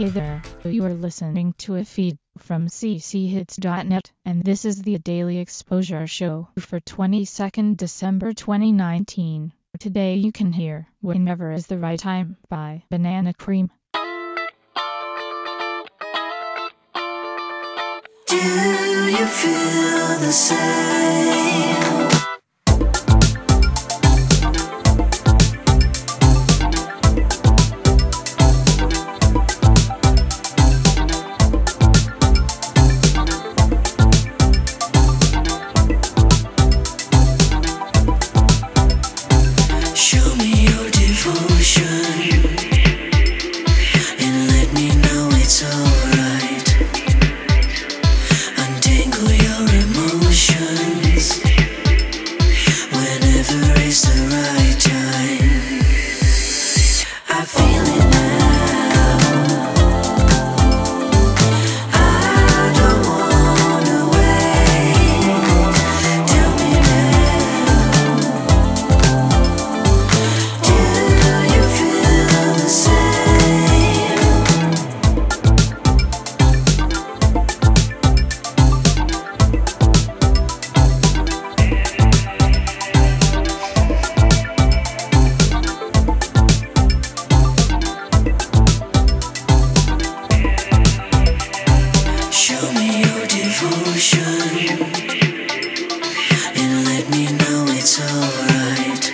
Hey there, you are listening to a feed from cchits.net, and this is the Daily Exposure Show for 22nd December 2019. Today you can hear Whenever Is the Right Time by Banana Cream. Do you feel the same? Show me your devotion and let me know it's alright. Untangle your emotions whenever is the right time. I feel it now. I don't wanna wait. Tell me now. Do you feel the same? Show me your devotion and let me know it's alright.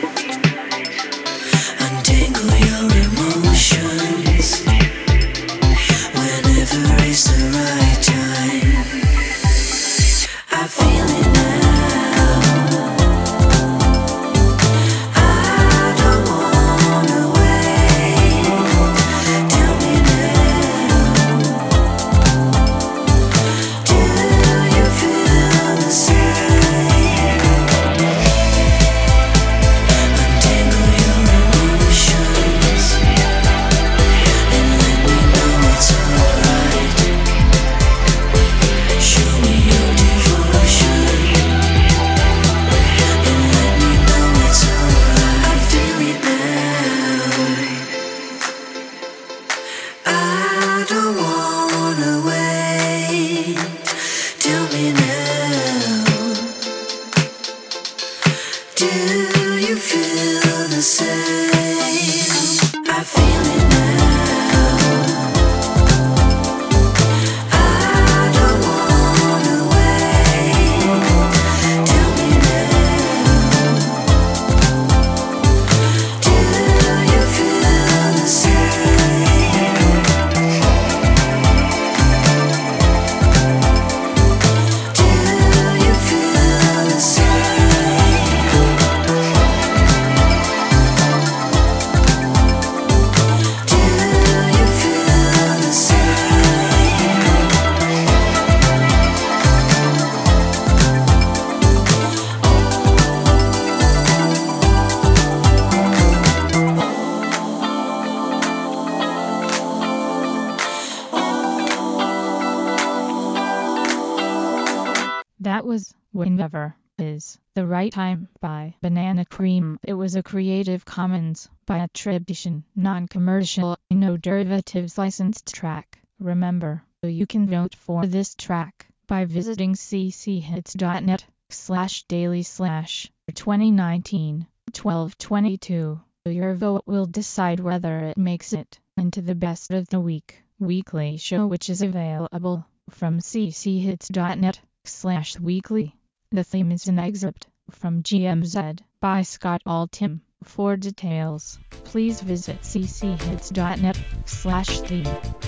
Untangle your emotions whenever is the right time. I feel it now. I don't wanna wait. Tell me now. Do you feel the same? Untangle your emotions and let me know it's alright. Show me your devotion and let me know it's alright. I feel it now. I don't wanna wait. Tell me now. Do you feel the same? I feel it now. I don't wanna wait. Tell me now. Do you feel the same? Do you feel the same? Do you feel the same? That was Whenever Is the Right Time by Banana Cream. It was a Creative Commons by attribution, non-commercial, no derivatives licensed track. Remember, you can vote for this track by visiting cchits.net/daily/2019-1222. Your vote will decide whether it makes it into the Best of the Week weekly show, which is available from cchits.net/weekly. The theme is an excerpt from GMZ by Scott Altham. For details, please visit cchits.net/theme.